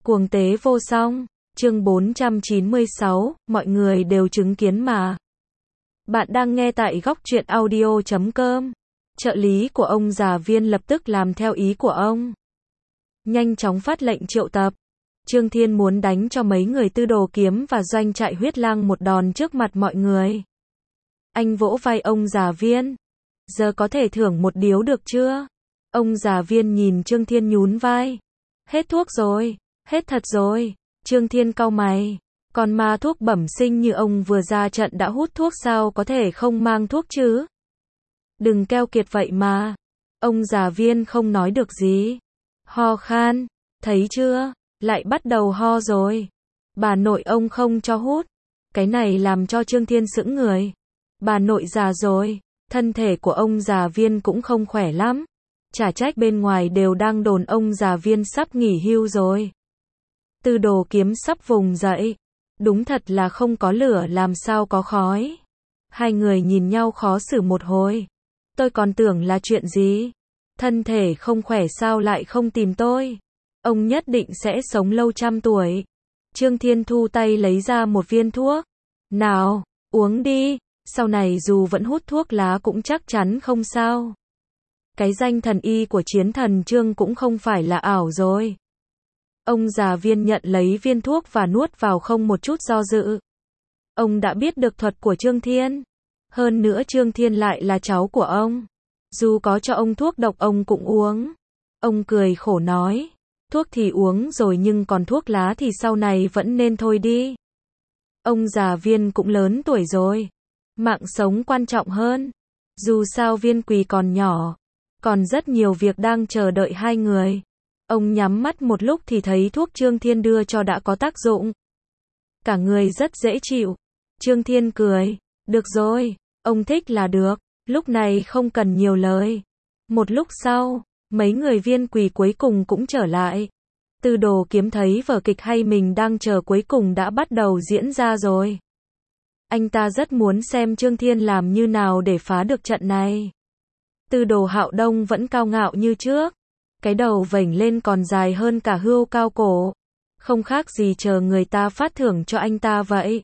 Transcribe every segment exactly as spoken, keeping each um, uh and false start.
Cuồng tế vô song, chương bốn trăm chín mươi sáu, mọi người đều chứng kiến mà. Bạn đang nghe tại góc truyện audio chấm com. Trợ lý của ông già Viên lập tức làm theo ý của ông. Nhanh chóng phát lệnh triệu tập. Trương Thiên muốn đánh cho mấy người Tư Đồ Kiếm và Doanh Trại Huyết Lang một đòn trước mặt mọi người. Anh vỗ vai ông già Viên. Giờ có thể thưởng một điếu được chưa? Ông già Viên nhìn Trương Thiên nhún vai. Hết thuốc rồi, hết thật rồi. Trương Thiên cau mày. Còn ma thuốc bẩm sinh như ông vừa ra trận đã hút thuốc sao có thể không mang thuốc chứ? Đừng keo kiệt vậy mà. Ông già Viên không nói được gì. Ho khan, thấy chưa? Lại bắt đầu ho rồi. Bà nội ông không cho hút. Cái này làm cho Trương Thiên sững người. Bà nội già rồi, thân thể của ông già Viên cũng không khỏe lắm. Chả trách bên ngoài đều đang đồn ông già Viên sắp nghỉ hưu rồi. Tư Đồ Kiếm sắp vùng dậy. Đúng thật là không có lửa làm sao có khói. Hai người nhìn nhau khó xử một hồi. Tôi còn tưởng là chuyện gì? Thân thể không khỏe sao lại không tìm tôi? Ông nhất định sẽ sống lâu trăm tuổi. Trương Thiên thu tay lấy ra một viên thuốc. Nào, uống đi, sau này dù vẫn hút thuốc lá cũng chắc chắn không sao. Cái danh thần y của Chiến Thần Trương cũng không phải là ảo rồi. Ông già Viên nhận lấy viên thuốc và nuốt vào không một chút do dự. Ông đã biết được thuật của Trương Thiên. Hơn nữa Trương Thiên lại là cháu của ông. Dù có cho ông thuốc độc ông cũng uống. Ông cười khổ nói. Thuốc thì uống rồi nhưng còn thuốc lá thì sau này vẫn nên thôi đi. Ông già Viên cũng lớn tuổi rồi. Mạng sống quan trọng hơn. Dù sao Viên Quỳ còn nhỏ. Còn rất nhiều việc đang chờ đợi hai người. Ông nhắm mắt một lúc thì thấy thuốc Trương Thiên đưa cho đã có tác dụng. Cả người rất dễ chịu. Trương Thiên cười. Được rồi, ông thích là được. Lúc này không cần nhiều lời. Một lúc sau, mấy người Viên Quỳ cuối cùng cũng trở lại. Tư Đồ Kiếm thấy vở kịch hay mình đang chờ cuối cùng đã bắt đầu diễn ra rồi. Anh ta rất muốn xem Trương Thiên làm như nào để phá được trận này. Tư Đồ Hạo Đông vẫn cao ngạo như trước. Cái đầu vểnh lên còn dài hơn cả hươu cao cổ. Không khác gì chờ người ta phát thưởng cho anh ta vậy.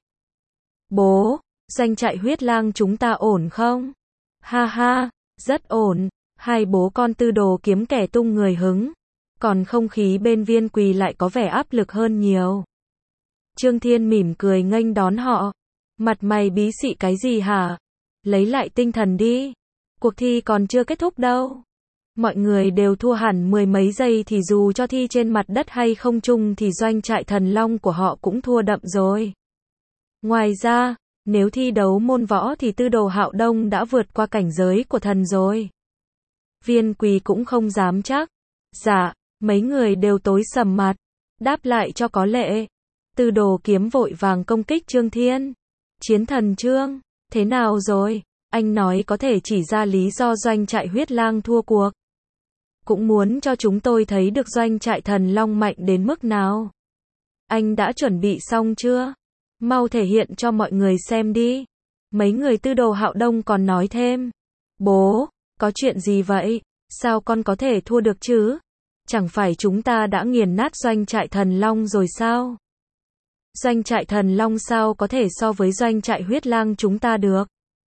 Bố, Doanh Trại Huyết Lang chúng ta ổn không? Ha ha, rất ổn. Hai bố con Tư Đồ Kiếm kẻ tung người hứng. Còn không khí bên Viên Quỳ lại có vẻ áp lực hơn nhiều. Trương Thiên mỉm cười nghênh đón họ. Mặt mày bí xị cái gì hả? Lấy lại tinh thần đi. Cuộc thi còn chưa kết thúc đâu. Mọi người đều thua hẳn mười mấy giây thì dù cho thi trên mặt đất hay không trung thì Doanh Trại Thần Long của họ cũng thua đậm rồi. Ngoài ra, nếu thi đấu môn võ thì Tư Đồ Hạo Đông đã vượt qua cảnh giới của thần rồi. Viên Quỳ cũng không dám chắc. Dạ, mấy người đều tối sầm mặt. Đáp lại cho có lệ. Tư Đồ Kiếm vội vàng công kích Trương Thiên. Chiến Thần Trương, thế nào rồi? Anh nói có thể chỉ ra lý do Doanh Trại Huyết Lang thua cuộc. Cũng muốn cho chúng tôi thấy được Doanh Trại Thần Long mạnh đến mức nào. Anh đã chuẩn bị xong chưa? Mau thể hiện cho mọi người xem đi. Mấy người Tư Đồ Hạo Đông còn nói thêm. Bố, có chuyện gì vậy? Sao con có thể thua được chứ? Chẳng phải chúng ta đã nghiền nát Doanh Trại Thần Long rồi sao? Doanh Trại Thần Long sao có thể so với Doanh Trại Huyết Lang chúng ta được?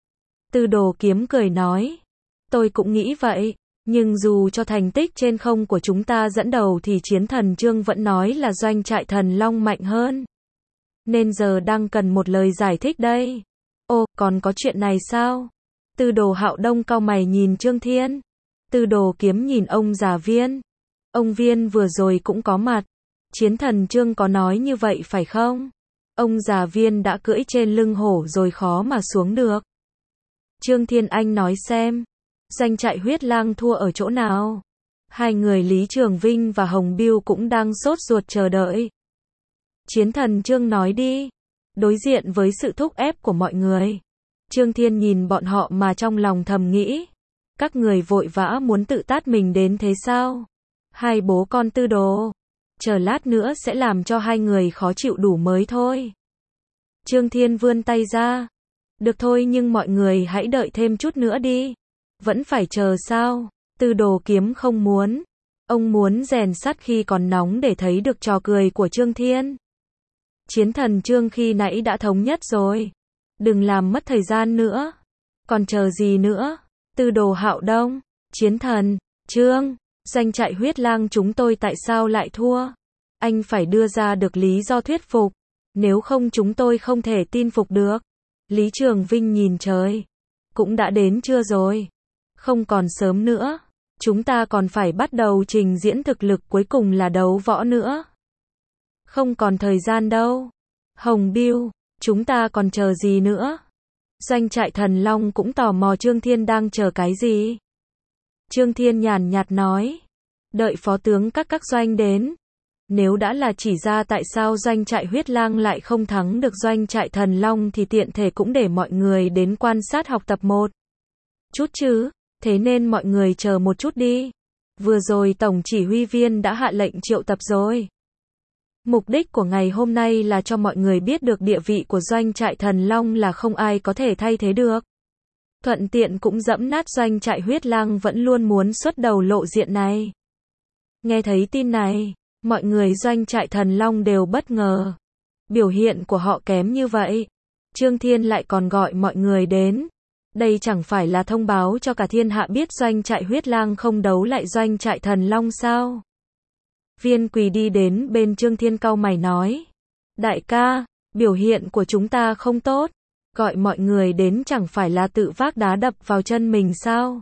Tư Đồ Kiếm cười nói. Tôi cũng nghĩ vậy. Nhưng dù cho thành tích trên không của chúng ta dẫn đầu thì Chiến Thần Trương vẫn nói là Doanh Trại Thần Long mạnh hơn. Nên giờ đang cần một lời giải thích đây. Ô, còn có chuyện này sao? Tư Đồ Hạo Đông cau mày nhìn Trương Thiên. Tư Đồ Kiếm nhìn ông già Viên. Ông Viên vừa rồi cũng có mặt. Chiến Thần Trương có nói như vậy phải không? Ông già Viên đã cưỡi trên lưng hổ rồi khó mà xuống được. Trương Thiên Anh nói xem. Doanh Trại Huyết Lang thua ở chỗ nào? Hai người Lý Trường Vinh và Hồng Biêu cũng đang sốt ruột chờ đợi. Chiến Thần Trương nói đi. Đối diện với sự thúc ép của mọi người. Trương Thiên nhìn bọn họ mà trong lòng thầm nghĩ. Các người vội vã muốn tự tát mình đến thế sao? Hai bố con Tư Đồ. Chờ lát nữa sẽ làm cho hai người khó chịu đủ mới thôi. Trương Thiên vươn tay ra. Được thôi nhưng mọi người hãy đợi thêm chút nữa đi. Vẫn phải chờ sao? Tư Đồ Kiếm không muốn. Ông muốn rèn sắt khi còn nóng để thấy được trò cười của Trương Thiên. Chiến thần Trương khi nãy đã thống nhất rồi. Đừng làm mất thời gian nữa. Còn chờ gì nữa? Tư Đồ Hạo Đông, Chiến thần Trương, doanh trại huyết lang chúng tôi tại sao lại thua? Anh phải đưa ra được lý do thuyết phục. Nếu không chúng tôi không thể tin phục được. Lý Trường Vinh nhìn trời. Cũng đã đến chưa rồi? Không còn sớm nữa. Chúng ta còn phải bắt đầu trình diễn thực lực cuối cùng là đấu võ nữa. Không còn thời gian đâu. Hồng Biêu, chúng ta còn chờ gì nữa? Doanh trại Thần Long cũng tò mò Trương Thiên đang chờ cái gì. Trương Thiên nhàn nhạt nói. Đợi phó tướng các các doanh đến. Nếu đã là chỉ ra tại sao doanh trại huyết lang lại không thắng được doanh trại Thần Long thì tiện thể cũng để mọi người đến quan sát học tập một chút chứ. Thế nên mọi người chờ một chút đi. Vừa rồi Tổng chỉ huy viên đã hạ lệnh triệu tập rồi. Mục đích của ngày hôm nay là cho mọi người biết được địa vị của doanh trại Thần Long là không ai có thể thay thế được. Thuận tiện cũng dẫm nát doanh trại huyết lang vẫn luôn muốn xuất đầu lộ diện này. Nghe thấy tin này, mọi người doanh trại Thần Long đều bất ngờ. Biểu hiện của họ kém như vậy. Trương Thiên lại còn gọi mọi người đến. Đây chẳng phải là thông báo cho cả thiên hạ biết doanh trại huyết lang không đấu lại doanh trại Thần Long sao? Viên Quỳ đi đến bên Trương Thiên cau mày nói. Đại ca, biểu hiện của chúng ta không tốt. Gọi mọi người đến chẳng phải là tự vác đá đập vào chân mình sao?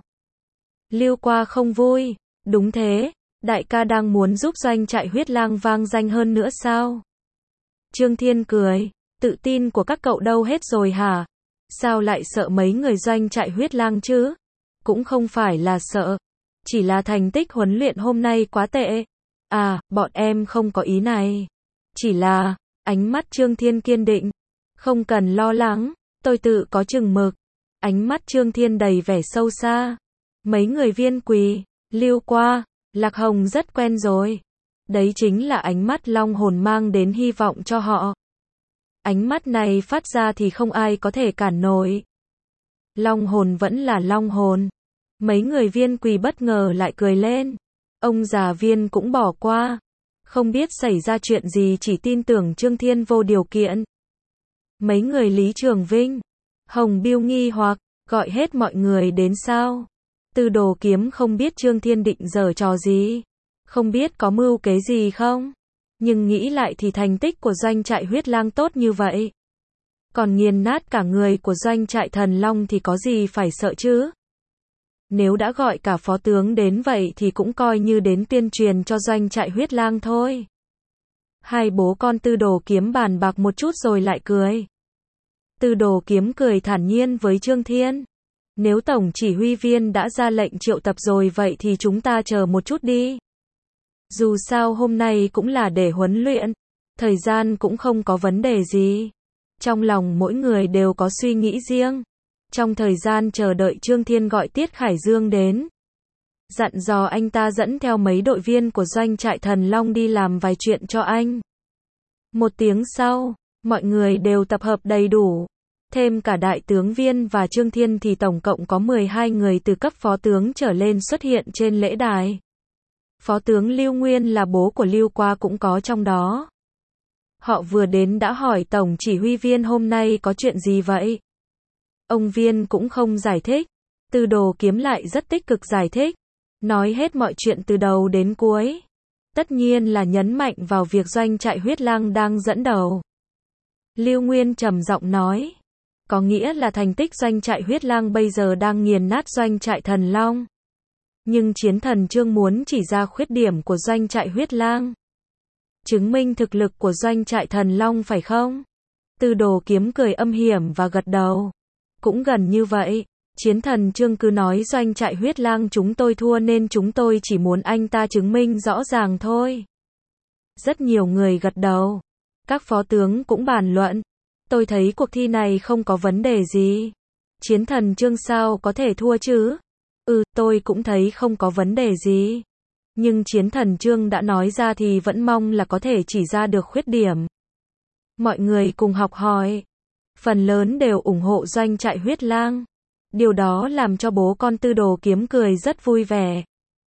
Lưu Qua không vui. Đúng thế, đại ca đang muốn giúp doanh trại huyết lang vang danh hơn nữa sao? Trương Thiên cười. Tự tin của các cậu đâu hết rồi hả? Sao lại sợ mấy người doanh trại huyết lang chứ? Cũng không phải là sợ. Chỉ là thành tích huấn luyện hôm nay quá tệ. À, bọn em không có ý này. Chỉ là, ánh mắt Trương Thiên kiên định. Không cần lo lắng, tôi tự có chừng mực. Ánh mắt Trương Thiên đầy vẻ sâu xa. Mấy người Viên Quỳ, Lưu Qua, Lạc Hồng rất quen rồi. Đấy chính là ánh mắt long hồn mang đến hy vọng cho họ. Ánh mắt này phát ra thì không ai có thể cản nổi. Long hồn vẫn là long hồn. Mấy người Viên Quỳ bất ngờ lại cười lên. Ông già Viên cũng bỏ qua. Không biết xảy ra chuyện gì chỉ tin tưởng Trương Thiên vô điều kiện. Mấy người Lý Trường Vinh, Hồng Biêu nghi hoặc, gọi hết mọi người đến sao? Tư Đồ Kiếm không biết Trương Thiên định giở trò gì. Không biết có mưu kế gì không? Nhưng nghĩ lại thì thành tích của doanh trại huyết lang tốt như vậy. Còn nghiền nát cả người của doanh trại Thần Long thì có gì phải sợ chứ? Nếu đã gọi cả phó tướng đến vậy thì cũng coi như đến tuyên truyền cho doanh trại huyết lang thôi. Hai bố con Tư Đồ Kiếm bàn bạc một chút rồi lại cười. Tư Đồ Kiếm cười thản nhiên với Trương Thiên. Nếu Tổng chỉ huy viên đã ra lệnh triệu tập rồi vậy thì chúng ta chờ một chút đi. Dù sao hôm nay cũng là để huấn luyện. Thời gian cũng không có vấn đề gì. Trong lòng mỗi người đều có suy nghĩ riêng. Trong thời gian chờ đợi Trương Thiên gọi Tiết Khải Dương đến. Dặn dò anh ta dẫn theo mấy đội viên của doanh trại Thần Long đi làm vài chuyện cho anh. Một tiếng sau, mọi người đều tập hợp đầy đủ. Thêm cả đại tướng Viên và Trương Thiên thì tổng cộng có mười hai người từ cấp phó tướng trở lên xuất hiện trên lễ đài. Phó tướng Lưu Nguyên là bố của Lưu Qua cũng có trong đó. Họ vừa đến đã hỏi Tổng chỉ huy viên hôm nay có chuyện gì vậy? Ông Viên cũng không giải thích. Tư Đồ Kiếm lại rất tích cực giải thích. Nói hết mọi chuyện từ đầu đến cuối. Tất nhiên là nhấn mạnh vào việc doanh trại huyết lang đang dẫn đầu. Lưu Nguyên trầm giọng nói. Có nghĩa là thành tích doanh trại huyết lang bây giờ đang nghiền nát doanh trại Thần Long. Nhưng chiến thần Trương muốn chỉ ra khuyết điểm của doanh trại huyết lang. Chứng minh thực lực của doanh trại Thần Long phải không? Tư Đồ Kiếm cười âm hiểm và gật đầu. Cũng gần như vậy. Chiến thần Trương cứ nói doanh trại huyết lang chúng tôi thua nên chúng tôi chỉ muốn anh ta chứng minh rõ ràng thôi. Rất nhiều người gật đầu. Các phó tướng cũng bàn luận. Tôi thấy cuộc thi này không có vấn đề gì. Chiến thần Trương sao có thể thua chứ? Ừ, tôi cũng thấy không có vấn đề gì. Nhưng chiến thần Trương đã nói ra thì vẫn mong là có thể chỉ ra được khuyết điểm. Mọi người cùng học hỏi. Phần lớn đều ủng hộ doanh trại huyết lang. Điều đó làm cho bố con Tư Đồ Kiếm cười rất vui vẻ.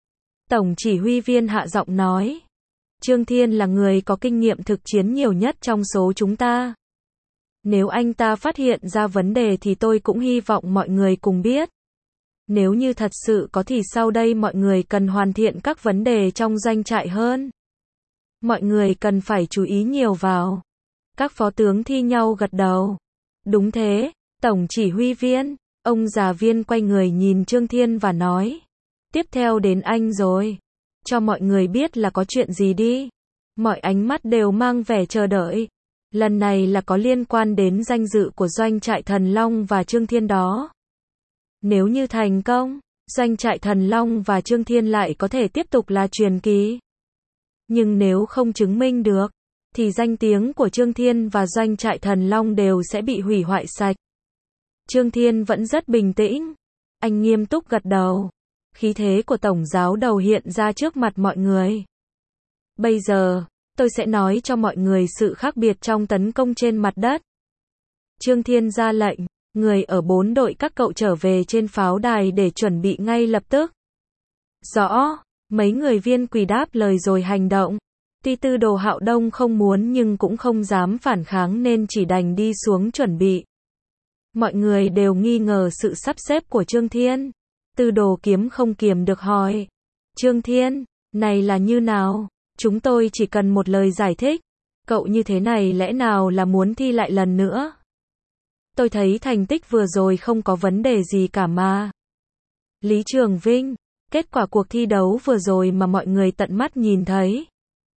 Tổng chỉ huy viên hạ giọng nói. Trương Thiên là người có kinh nghiệm thực chiến nhiều nhất trong số chúng ta. Nếu anh ta phát hiện ra vấn đề thì tôi cũng hy vọng mọi người cùng biết. Nếu như thật sự có thì sau đây mọi người cần hoàn thiện các vấn đề trong doanh trại hơn. Mọi người cần phải chú ý nhiều vào. Các phó tướng thi nhau gật đầu. Đúng thế, Tổng chỉ huy viên. Ông già Viên quay người nhìn Trương Thiên và nói. Tiếp theo đến anh rồi. Cho mọi người biết là có chuyện gì đi. Mọi ánh mắt đều mang vẻ chờ đợi. Lần này là có liên quan đến danh dự của doanh trại Thần Long và Trương Thiên đó. Nếu như thành công, doanh trại Thần Long và Trương Thiên lại có thể tiếp tục là truyền kỳ. Nhưng nếu không chứng minh được, thì danh tiếng của Trương Thiên và doanh trại Thần Long đều sẽ bị hủy hoại sạch. Trương Thiên vẫn rất bình tĩnh. Anh nghiêm túc gật đầu. Khí thế của tổng giáo đầu hiện ra trước mặt mọi người. Bây giờ, tôi sẽ nói cho mọi người sự khác biệt trong tấn công trên mặt đất. Trương Thiên ra lệnh, người ở bốn đội các cậu trở về trên pháo đài để chuẩn bị ngay lập tức. Rõ, mấy người Viên quỳ đáp lời rồi hành động. Tuy Tư Đồ Hạo Đông không muốn nhưng cũng không dám phản kháng nên chỉ đành đi xuống chuẩn bị. Mọi người đều nghi ngờ sự sắp xếp của Trương Thiên. Tư Đồ Kiếm không kiềm được hỏi. Trương Thiên, này là như nào? Chúng tôi chỉ cần một lời giải thích. Cậu như thế này lẽ nào là muốn thi lại lần nữa? Tôi thấy thành tích vừa rồi không có vấn đề gì cả mà. Lý Trường Vinh, kết quả cuộc thi đấu vừa rồi mà mọi người tận mắt nhìn thấy.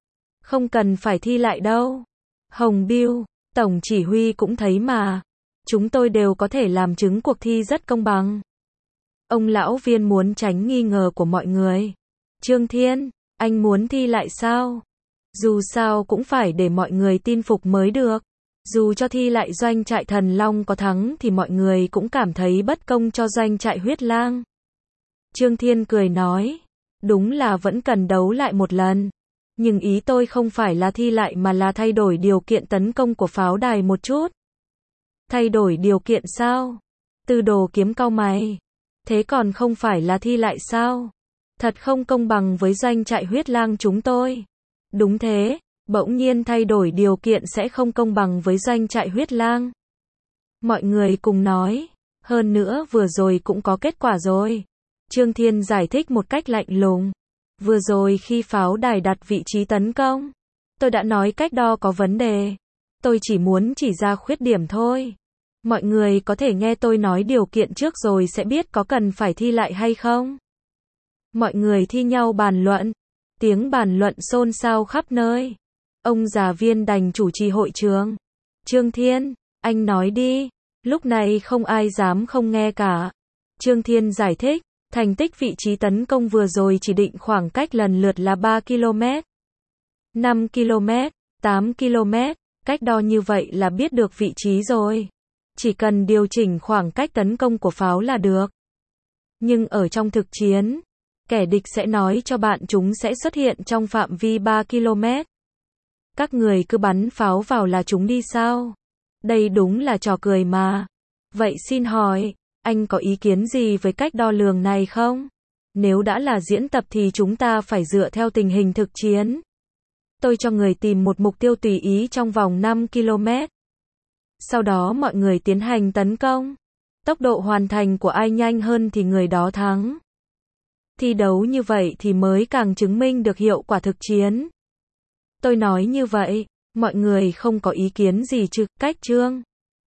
Không cần phải thi lại đâu. Hồng Biêu, Tổng chỉ huy cũng thấy mà. Chúng tôi đều có thể làm chứng cuộc thi rất công bằng. Ông lão Viên muốn tránh nghi ngờ của mọi người. Trương Thiên, anh muốn thi lại sao? Dù sao cũng phải để mọi người tin phục mới được. Dù cho thi lại doanh trại Thần Long có thắng thì mọi người cũng cảm thấy bất công cho doanh trại Huyết Lang. Trương Thiên cười nói. Đúng là vẫn cần đấu lại một lần. Nhưng ý tôi không phải là thi lại mà là thay đổi điều kiện tấn công của pháo đài một chút. Thay đổi điều kiện sao? Tư Đồ Kiếm cau mày. Thế còn không phải là thi lại sao? Thật không công bằng với doanh trại Huyết Lang chúng tôi. Đúng thế, bỗng nhiên thay đổi điều kiện sẽ không công bằng với doanh trại Huyết Lang. Mọi người cùng nói. Hơn nữa vừa rồi cũng có kết quả rồi. Trương Thiên giải thích một cách lạnh lùng. Vừa rồi khi pháo đài đặt vị trí tấn công, tôi đã nói cách đo có vấn đề. Tôi chỉ muốn chỉ ra khuyết điểm thôi. Mọi người có thể nghe tôi nói điều kiện trước rồi sẽ biết có cần phải thi lại hay không. Mọi người thi nhau bàn luận. Tiếng bàn luận xôn xao khắp nơi. Ông già Viên đành chủ trì hội trường. Trương Thiên, anh nói đi. Lúc này không ai dám không nghe cả. Trương Thiên giải thích. Thành tích vị trí tấn công vừa rồi chỉ định khoảng cách lần lượt là ba ki lô mét, năm ki lô mét, tám ki lô mét. Cách đo như vậy là biết được vị trí rồi. Chỉ cần điều chỉnh khoảng cách tấn công của pháo là được. Nhưng ở trong thực chiến, kẻ địch sẽ nói cho bạn chúng sẽ xuất hiện trong phạm vi ba ki lô mét. Các người cứ bắn pháo vào là chúng đi sao? Đây đúng là trò cười mà. Vậy xin hỏi, anh có ý kiến gì với cách đo lường này không? Nếu đã là diễn tập thì chúng ta phải dựa theo tình hình thực chiến. Tôi cho người tìm một mục tiêu tùy ý trong vòng năm ki lô mét. Sau đó mọi người tiến hành tấn công. Tốc độ hoàn thành của ai nhanh hơn thì người đó thắng. Thi đấu như vậy thì mới càng chứng minh được hiệu quả thực chiến. Tôi nói như vậy, mọi người không có ý kiến gì chứ, cách Trương